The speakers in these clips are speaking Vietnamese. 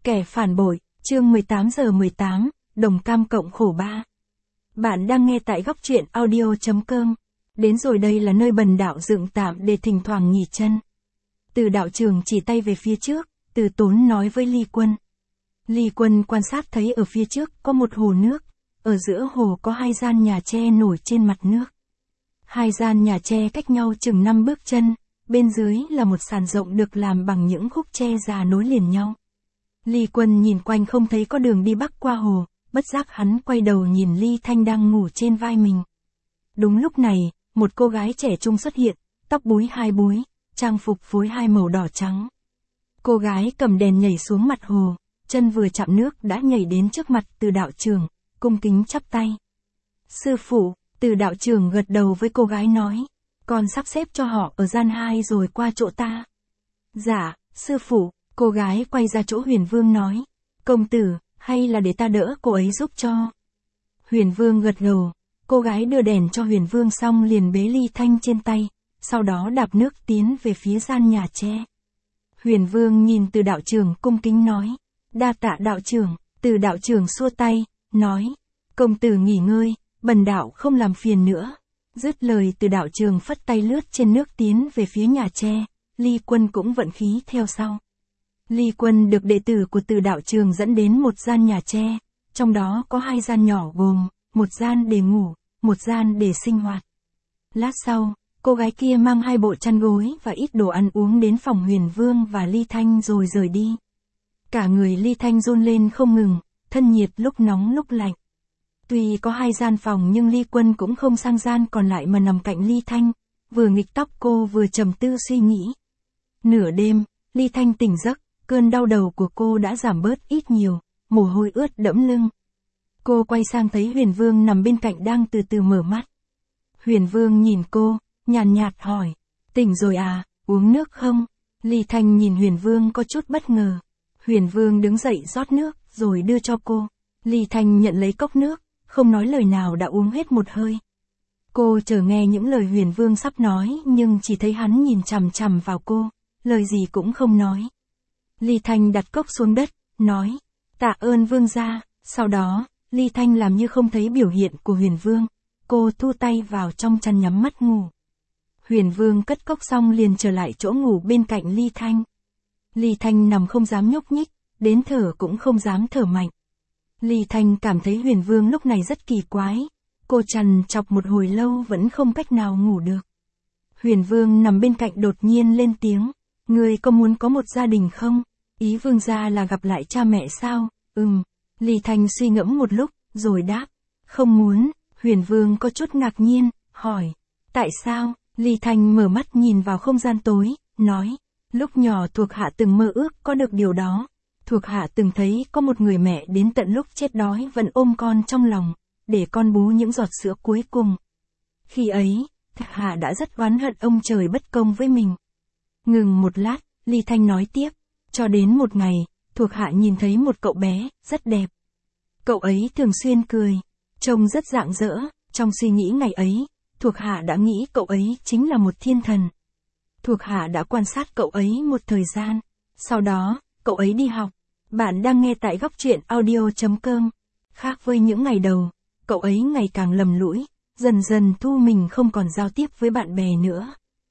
Kẻ phản bội, chương 18:18, đồng cam cộng khổ ba. Bạn đang nghe tại góc truyện audio.com. Đến rồi, đây là nơi Bần đạo dựng tạm để thỉnh thoảng nghỉ chân. Từ đạo trường chỉ tay về phía trước, Từ Tốn nói với Ly Quân. Ly Quân quan sát thấy ở phía trước có một hồ nước, ở giữa hồ có hai gian nhà tre nổi trên mặt nước. Hai gian nhà tre cách nhau chừng 5 bước chân, bên dưới là một sàn rộng được làm bằng những khúc tre già nối liền nhau. Ly Quân nhìn quanh không thấy có đường đi bắc qua hồ, bất giác hắn quay đầu nhìn Ly Thanh đang ngủ trên vai mình. Đúng lúc này, một cô gái trẻ trung xuất hiện, tóc búi hai búi, trang phục phối hai màu đỏ trắng. Cô gái cầm đèn nhảy xuống mặt hồ, chân vừa chạm nước đã nhảy đến trước mặt Từ đạo trưởng, cung kính chắp tay. Sư phụ, Từ đạo trưởng gật đầu với cô gái nói, con sắp xếp cho họ ở gian 2 rồi qua chỗ ta. Dạ, sư phụ. Cô gái quay ra chỗ Huyền Vương nói, công tử, hay là để ta đỡ cô ấy giúp cho. Huyền Vương gật gù, cô gái đưa đèn cho Huyền Vương xong liền bế Ly Thanh trên tay, sau đó đạp nước tiến về phía gian nhà tre. Huyền Vương nhìn Từ đạo trưởng cung kính nói, đa tạ đạo trưởng. Từ đạo trưởng xua tay, nói, công tử nghỉ ngơi, bần đạo không làm phiền nữa. Dứt lời Từ đạo trưởng phất tay lướt trên nước tiến về phía nhà tre, Ly Quân cũng vận khí theo sau. Ly Quân được đệ tử của Từ đạo trường dẫn đến một gian nhà tre, trong đó có hai gian nhỏ gồm, một gian để ngủ, một gian để sinh hoạt. Lát sau, cô gái kia mang hai bộ chăn gối và ít đồ ăn uống đến phòng Huyền Vương và Ly Thanh rồi rời đi. Cả người Ly Thanh run lên không ngừng, thân nhiệt lúc nóng lúc lạnh. Tuy có hai gian phòng nhưng Ly Quân cũng không sang gian còn lại mà nằm cạnh Ly Thanh, vừa nghịch tóc cô vừa trầm tư suy nghĩ. Nửa đêm, Ly Thanh tỉnh giấc. Cơn đau đầu của cô đã giảm bớt ít nhiều, mồ hôi ướt đẫm lưng. Cô quay sang thấy Huyền Vương nằm bên cạnh đang từ từ mở mắt. Huyền Vương nhìn cô, nhàn nhạt hỏi, tỉnh rồi à, uống nước không? Ly Thanh nhìn Huyền Vương có chút bất ngờ. Huyền Vương đứng dậy rót nước, rồi đưa cho cô. Ly Thanh nhận lấy cốc nước, không nói lời nào đã uống hết một hơi. Cô chờ nghe những lời Huyền Vương sắp nói nhưng chỉ thấy hắn nhìn chằm chằm vào cô, lời gì cũng không nói. Ly Thanh đặt cốc xuống đất, nói, tạ ơn vương gia. Sau đó, Ly Thanh làm như không thấy biểu hiện của Huyền Vương, cô thu tay vào trong chăn nhắm mắt ngủ. Huyền Vương cất cốc xong liền trở lại chỗ ngủ bên cạnh Ly Thanh. Ly Thanh nằm không dám nhúc nhích, đến thở cũng không dám thở mạnh. Ly Thanh cảm thấy Huyền Vương lúc này rất kỳ quái, cô trằn trọc một hồi lâu vẫn không cách nào ngủ được. Huyền Vương nằm bên cạnh đột nhiên lên tiếng. Ngươi có muốn có một gia đình không? Ý vương gia là gặp lại cha mẹ sao? Ly Thanh suy ngẫm một lúc, rồi đáp. Không muốn. Huyền Vương có chút ngạc nhiên, hỏi. Tại sao? Ly Thanh mở mắt nhìn vào không gian tối, nói. Lúc nhỏ thuộc hạ từng mơ ước có được điều đó. Thuộc hạ từng thấy có một người mẹ đến tận lúc chết đói vẫn ôm con trong lòng, để con bú những giọt sữa cuối cùng. Khi ấy, thuộc hạ đã rất oán hận ông trời bất công với mình. Ngừng một lát, Ly Thanh nói tiếp, cho đến một ngày, thuộc hạ nhìn thấy một cậu bé, rất đẹp. Cậu ấy thường xuyên cười, trông rất rạng rỡ, trong suy nghĩ ngày ấy, thuộc hạ đã nghĩ cậu ấy chính là một thiên thần. Thuộc hạ đã quan sát cậu ấy một thời gian, sau đó, cậu ấy đi học. Bạn đang nghe tại góc truyện audio.com. Khác với những ngày đầu, cậu ấy ngày càng lầm lũi, dần dần thu mình không còn giao tiếp với bạn bè nữa.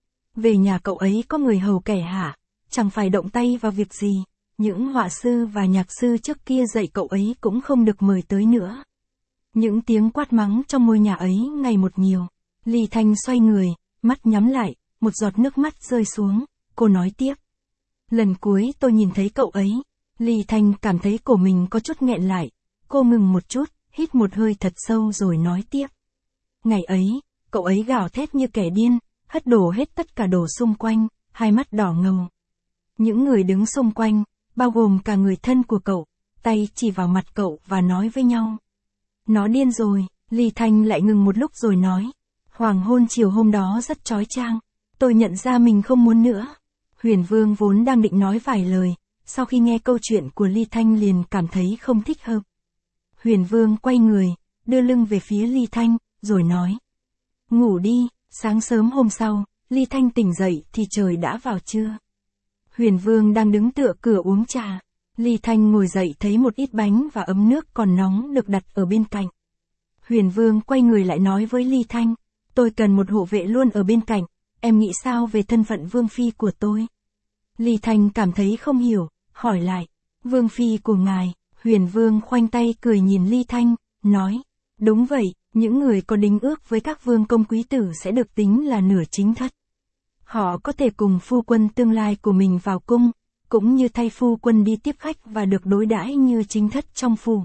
Về nhà cậu ấy có người hầu kẻ hạ, chẳng phải động tay vào việc gì, những họa sư và nhạc sư trước kia dạy cậu ấy cũng không được mời tới nữa. Những tiếng quát mắng trong ngôi nhà ấy ngày một nhiều. Ly Thanh xoay người, mắt nhắm lại, một giọt nước mắt rơi xuống, cô nói tiếp. Lần cuối tôi nhìn thấy cậu ấy, Ly Thanh cảm thấy cổ mình có chút nghẹn lại, cô ngừng một chút, hít một hơi thật sâu rồi nói tiếp. Ngày ấy, cậu ấy gào thét như kẻ điên, hất đổ hết tất cả đồ xung quanh, hai mắt đỏ ngầu. Những người đứng xung quanh, bao gồm cả người thân của cậu, tay chỉ vào mặt cậu và nói với nhau. Nó điên rồi. Ly Thanh lại ngừng một lúc rồi nói. Hoàng hôn chiều hôm đó rất chói chang, tôi nhận ra mình không muốn nữa. Huyền Vương vốn đang định nói vài lời, sau khi nghe câu chuyện của Ly Thanh liền cảm thấy không thích hợp. Huyền Vương quay người, đưa lưng về phía Ly Thanh, rồi nói. Ngủ đi. Sáng sớm hôm sau, Ly Thanh tỉnh dậy thì trời đã vào trưa. Huyền Vương đang đứng tựa cửa uống trà. Ly Thanh ngồi dậy thấy một ít bánh và ấm nước còn nóng được đặt ở bên cạnh. Huyền Vương quay người lại nói với Ly Thanh, tôi cần một hộ vệ luôn ở bên cạnh, em nghĩ sao về thân phận Vương Phi của tôi? Ly Thanh cảm thấy không hiểu, hỏi lại, Vương Phi của ngài? Huyền Vương khoanh tay cười nhìn Ly Thanh, nói, đúng vậy, những người có đính ước với các vương công quý tử sẽ được tính là nửa chính thất. Họ có thể cùng phu quân tương lai của mình vào cung, cũng như thay phu quân đi tiếp khách và được đối đãi như chính thất trong phủ.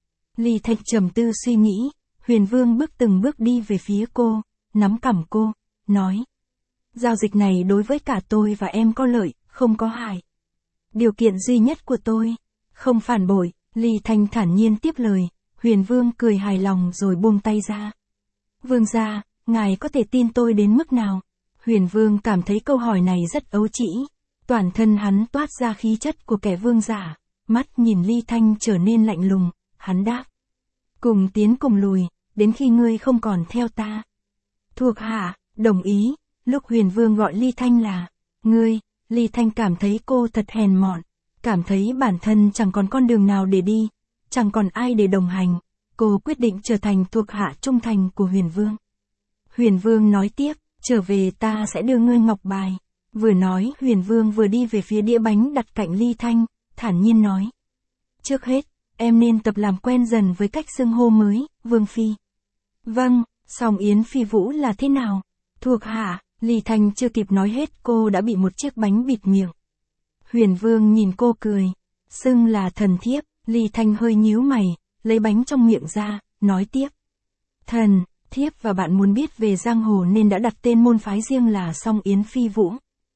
Ly Thanh trầm tư suy nghĩ, Huyền Vương từng bước đi về phía cô, nắm cằm cô, nói. Giao dịch này đối với cả tôi và em có lợi, không có hại. Điều kiện duy nhất của tôi, không phản bội, Ly Thanh thản nhiên tiếp lời, Huyền Vương cười hài lòng rồi buông tay ra. Vương gia, ngài có thể tin tôi đến mức nào? Huyền Vương cảm thấy câu hỏi này rất ấu trĩ. Toàn thân hắn toát ra khí chất của kẻ vương giả, mắt nhìn Ly Thanh trở nên lạnh lùng, hắn đáp. Cùng tiến cùng lùi, đến khi ngươi không còn theo ta. Thuộc hạ, đồng ý, lúc Huyền Vương gọi Ly Thanh là, ngươi, Ly Thanh cảm thấy cô thật hèn mọn, cảm thấy bản thân chẳng còn con đường nào để đi, chẳng còn ai để đồng hành, cô quyết định trở thành thuộc hạ trung thành của Huyền Vương. Huyền Vương nói tiếp, trở về ta sẽ đưa ngươi ngọc bài. Vừa nói Huyền Vương vừa đi về phía đĩa bánh đặt cạnh Ly Thanh, thản nhiên nói. Trước hết, em nên tập làm quen dần với cách xưng hô mới, Vương Phi. Vâng, song Yến Phi Vũ là thế nào? Thuộc hạ, Ly Thanh chưa kịp nói hết cô đã bị một chiếc bánh bịt miệng. Huyền Vương nhìn cô cười. Xưng là thần thiếp, Ly Thanh hơi nhíu mày, lấy bánh trong miệng ra, nói tiếp. Thần, thiếp và bạn muốn biết về giang hồ nên đã đặt tên môn phái riêng là Song Yến Phi Vũ.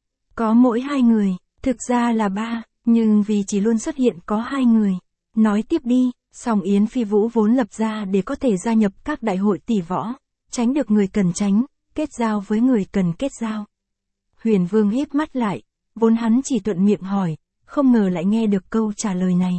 Có mỗi 2 người, thực ra là 3, nhưng vì chỉ luôn xuất hiện có 2 người. Nói tiếp đi, Song Yến Phi Vũ vốn lập ra để có thể gia nhập các đại hội tỷ võ, tránh được người cần tránh, kết giao với người cần kết giao. Huyền Vương híp mắt lại, vốn hắn chỉ thuận miệng hỏi, không ngờ lại nghe được câu trả lời này.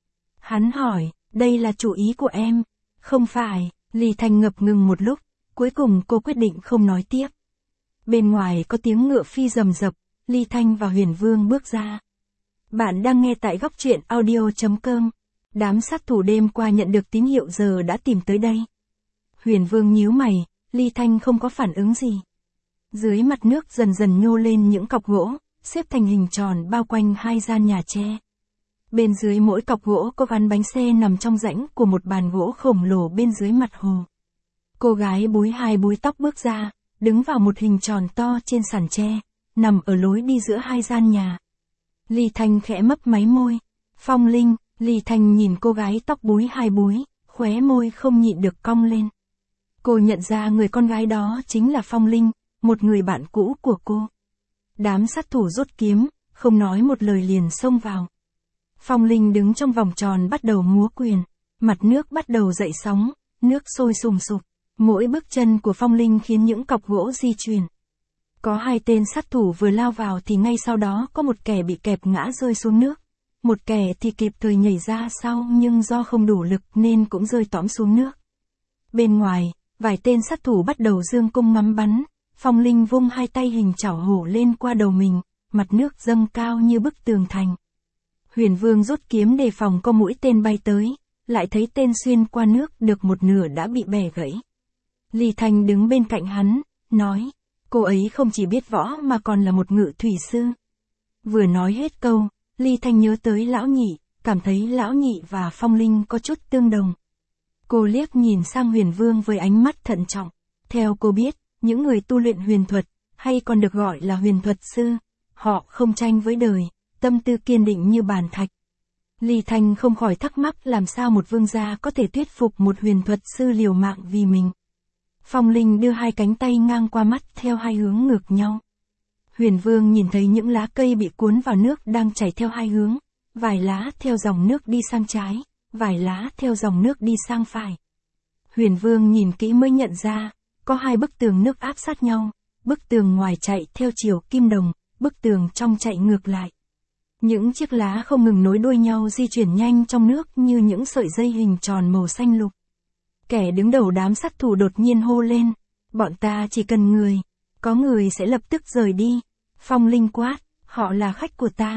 Hắn hỏi, đây là chủ ý của em? Không phải, Ly Thanh ngập ngừng một lúc, cuối cùng cô quyết định không nói tiếp. Bên ngoài có tiếng ngựa phi rầm rập, Ly Thanh và Huyền Vương bước ra. Bạn đang nghe tại góc truyện audio.com. Đám sát thủ đêm qua nhận được tín hiệu giờ đã tìm tới đây. Huyền Vương nhíu mày, Ly Thanh không có phản ứng gì. Dưới mặt nước dần dần nhô lên những cọc gỗ, xếp thành hình tròn bao quanh 2 gian nhà tre. Bên dưới mỗi cọc gỗ có gắn bánh xe nằm trong rãnh của một bàn gỗ khổng lồ bên dưới mặt hồ. Cô gái búi 2 búi tóc bước ra, đứng vào một hình tròn to trên sàn tre, nằm ở lối đi giữa 2 gian nhà. Ly Thanh khẽ mấp máy môi. Phong Linh, Ly Thanh nhìn cô gái tóc búi 2 búi, khóe môi không nhịn được cong lên. Cô nhận ra người con gái đó chính là Phong Linh, một người bạn cũ của cô. Đám sát thủ rút kiếm, không nói một lời liền xông vào. Phong Linh đứng trong vòng tròn bắt đầu múa quyền, mặt nước bắt đầu dậy sóng, nước sôi sùng sục. Mỗi bước chân của Phong Linh khiến những cọc gỗ di chuyển. Có 2 tên sát thủ vừa lao vào thì ngay sau đó có một kẻ bị kẹp ngã rơi xuống nước. Một kẻ thì kịp thời nhảy ra sau nhưng do không đủ lực nên cũng rơi tõm xuống nước. Bên ngoài, vài tên sát thủ bắt đầu giương cung ngắm bắn. Phong Linh vung 2 tay hình chảo hổ lên qua đầu mình, mặt nước dâng cao như bức tường thành. Huyền Vương rút kiếm đề phòng có mũi tên bay tới, lại thấy tên xuyên qua nước được một nửa đã bị bẻ gãy. Ly Thanh đứng bên cạnh hắn, nói, cô ấy không chỉ biết võ mà còn là một ngự thủy sư. Vừa nói hết câu, Ly Thanh nhớ tới Lão Nhị, cảm thấy Lão Nhị và Phong Linh có chút tương đồng. Cô liếc nhìn sang Huyền Vương với ánh mắt thận trọng. Theo cô biết, những người tu luyện huyền thuật, hay còn được gọi là huyền thuật sư, họ không tranh với đời, tâm tư kiên định như bàn thạch. Ly Thanh không khỏi thắc mắc làm sao một vương gia có thể thuyết phục một huyền thuật sư liều mạng vì mình. Phong Linh đưa 2 cánh tay ngang qua mắt theo 2 hướng ngược nhau. Huyền Vương nhìn thấy những lá cây bị cuốn vào nước đang chảy theo 2 hướng, vài lá theo dòng nước đi sang trái, vài lá theo dòng nước đi sang phải. Huyền Vương nhìn kỹ mới nhận ra, có 2 bức tường nước áp sát nhau, bức tường ngoài chạy theo chiều kim đồng, bức tường trong chạy ngược lại. Những chiếc lá không ngừng nối đuôi nhau di chuyển nhanh trong nước như những sợi dây hình tròn màu xanh lục. Kẻ đứng đầu đám sát thủ đột nhiên hô lên, bọn ta chỉ cần người, có người sẽ lập tức rời đi. Phong Linh quát, họ là khách của ta.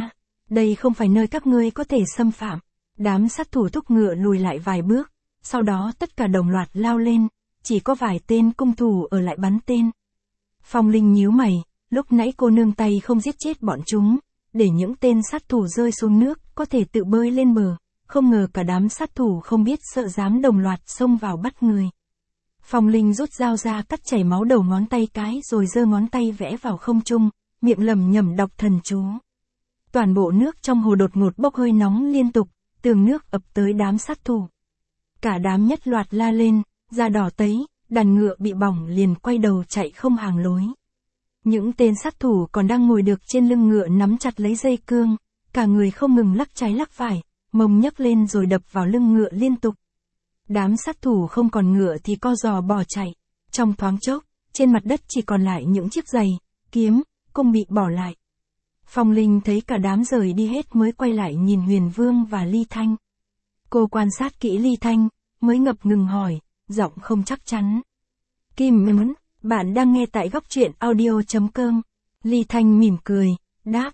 đây không phải nơi các ngươi có thể xâm phạm. Đám sát thủ thúc ngựa lùi lại vài bước, sau đó tất cả đồng loạt lao lên, chỉ có vài tên cung thủ ở lại bắn tên. Phong Linh nhíu mày, lúc nãy cô nương tay không giết chết bọn chúng, để những tên sát thủ rơi xuống nước, có thể tự bơi lên bờ, không ngờ cả đám sát thủ không biết sợ dám đồng loạt xông vào bắt người. Phong Linh rút dao ra cắt chảy máu đầu ngón tay cái rồi giơ ngón tay vẽ vào không trung, miệng lẩm nhẩm đọc thần chú. Toàn bộ nước trong hồ đột ngột bốc hơi nóng liên tục, tường nước ập tới đám sát thủ. Cả đám nhất loạt la lên, da đỏ tấy, đàn ngựa bị bỏng liền quay đầu chạy không hàng lối. Những tên sát thủ còn đang ngồi được trên lưng ngựa nắm chặt lấy dây cương, cả người không ngừng lắc trái lắc phải, mông nhấc lên rồi đập vào lưng ngựa liên tục. Đám sát thủ không còn ngựa thì co giò bỏ chạy. Trong thoáng chốc, trên mặt đất chỉ còn lại những chiếc giày, kiếm, cung bị bỏ lại. Phong Linh thấy cả đám rời đi hết mới quay lại nhìn Huyền Vương và Ly Thanh. Cô quan sát kỹ Ly Thanh, mới ngập ngừng hỏi, giọng không chắc chắn. Kim Mẫn, bạn đang nghe tại góc truyện audio.com. Ly Thanh mỉm cười, đáp.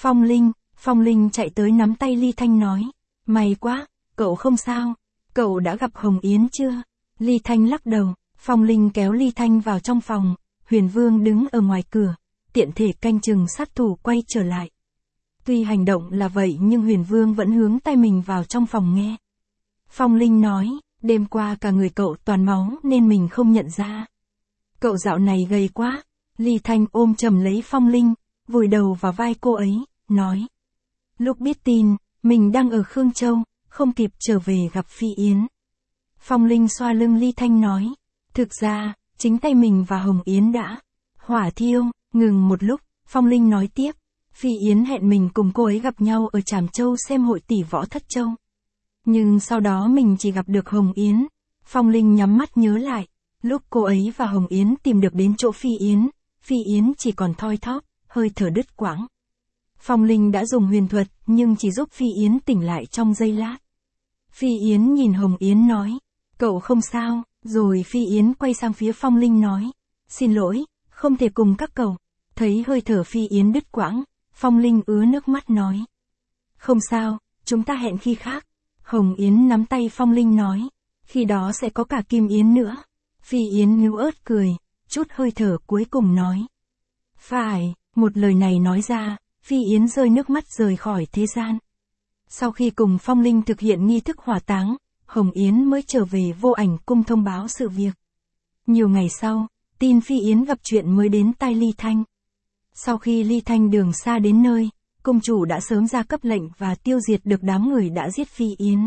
Phong Linh chạy tới nắm tay Ly Thanh nói. May quá, cậu không sao. Cậu đã gặp Hồng Yến chưa? Ly Thanh lắc đầu. Phong Linh kéo Ly Thanh vào trong phòng. Huyền Vương đứng ở ngoài cửa, tiện thể canh chừng sát thủ quay trở lại. Tuy hành động là vậy nhưng Huyền Vương vẫn hướng tay mình vào trong phòng nghe. Phong Linh nói, đêm qua cả người cậu toàn máu nên mình không nhận ra. Cậu dạo này gầy quá. Ly Thanh ôm chầm lấy Phong Linh, vùi đầu vào vai cô ấy, nói. Lúc biết tin, mình đang ở Khương Châu, không kịp trở về gặp Phi Yến. Phong Linh xoa lưng Ly Thanh nói. Thực ra, chính tay mình và Hồng Yến đã hỏa thiêu. Ngừng một lúc, Phong Linh nói tiếp. Phi Yến hẹn mình cùng cô ấy gặp nhau ở Trảm Châu xem hội tỷ võ Thất Châu. Nhưng sau đó mình chỉ gặp được Hồng Yến. Phong Linh nhắm mắt nhớ lại. Lúc cô ấy và Hồng Yến tìm được đến chỗ Phi Yến chỉ còn thoi thóp, hơi thở đứt quãng. Phong Linh đã dùng huyền thuật, nhưng chỉ giúp Phi Yến tỉnh lại trong giây lát. Phi Yến nhìn Hồng Yến nói, cậu không sao, rồi Phi Yến quay sang phía Phong Linh nói, xin lỗi, không thể cùng các cậu. Thấy hơi thở Phi Yến đứt quãng, Phong Linh ứa nước mắt nói, không sao, chúng ta hẹn khi khác. Hồng Yến nắm tay Phong Linh nói, khi đó sẽ có cả Kim Yến nữa. Phi Yến níu ớt cười, chút hơi thở cuối cùng nói. Phải, một lời này nói ra, Phi Yến rơi nước mắt rời khỏi thế gian. Sau khi cùng Phong Linh thực hiện nghi thức hỏa táng, Hồng Yến mới trở về Vô Ảnh Cung thông báo sự việc. Nhiều ngày sau, tin Phi Yến gặp chuyện mới đến tai Ly Thanh. Sau khi Ly Thanh đường xa đến nơi, cung chủ đã sớm ra cấp lệnh và tiêu diệt được đám người đã giết Phi Yến.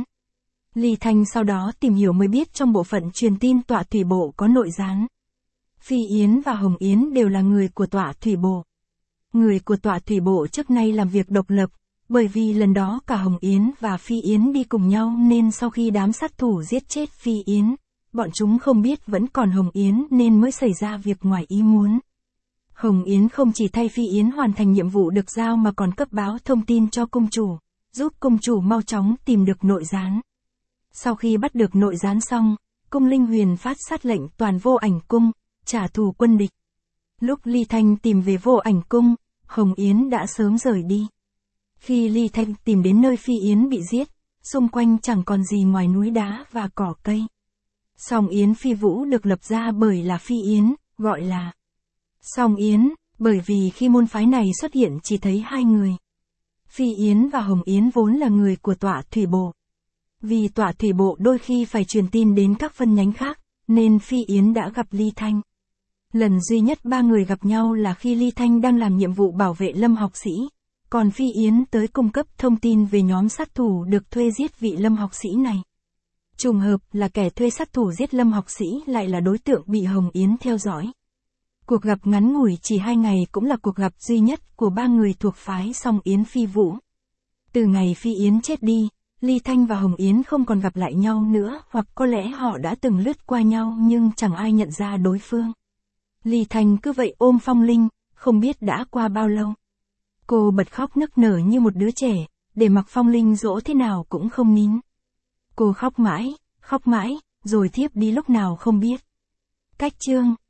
Ly Thanh sau đó tìm hiểu mới biết trong bộ phận truyền tin Tọa Thủy Bộ có nội gián. Phi Yến và Hồng Yến đều là người của Tọa Thủy Bộ. Người của Tọa Thủy Bộ trước nay làm việc độc lập, bởi vì lần đó cả Hồng Yến và Phi Yến đi cùng nhau nên sau khi đám sát thủ giết chết Phi Yến, bọn chúng không biết vẫn còn Hồng Yến nên mới xảy ra việc ngoài ý muốn. Hồng Yến không chỉ thay Phi Yến hoàn thành nhiệm vụ được giao mà còn cấp báo thông tin cho cung chủ, giúp cung chủ mau chóng tìm được nội gián. Sau khi bắt được nội gián xong, cung Linh Huyền phát sát lệnh toàn Vô Ảnh Cung, trả thù quân địch. Lúc Ly Thanh tìm về Vô Ảnh Cung, Hồng Yến đã sớm rời đi. Khi Ly Thanh tìm đến nơi Phi Yến bị giết, xung quanh chẳng còn gì ngoài núi đá và cỏ cây. Song Yến Phi Vũ được lập ra bởi là Phi Yến, gọi là Song Yến, bởi vì khi môn phái này xuất hiện chỉ thấy hai người. Phi Yến và Hồng Yến vốn là người của Tọa Thủy Bộ. Vì Tọa Thủy Bộ đôi khi phải truyền tin đến các phân nhánh khác, nên Phi Yến đã gặp Ly Thanh. Lần duy nhất ba người gặp nhau là khi Ly Thanh đang làm nhiệm vụ bảo vệ Lâm học sĩ, còn Phi Yến tới cung cấp thông tin về nhóm sát thủ được thuê giết vị Lâm học sĩ này. Trùng hợp là kẻ thuê sát thủ giết Lâm học sĩ lại là đối tượng bị Hồng Yến theo dõi. Cuộc gặp ngắn ngủi chỉ 2 ngày cũng là cuộc gặp duy nhất của ba người thuộc phái Song Yến Phi Vũ. Từ ngày Phi Yến chết đi, Ly Thanh và Hồng Yến không còn gặp lại nhau nữa, hoặc có lẽ họ đã từng lướt qua nhau nhưng chẳng ai nhận ra đối phương. Ly Thanh cứ vậy ôm Phong Linh, không biết đã qua bao lâu. Cô bật khóc nức nở như một đứa trẻ, để mặc Phong Linh dỗ thế nào cũng không nín. Cô khóc mãi, rồi thiếp đi lúc nào không biết. Cách chương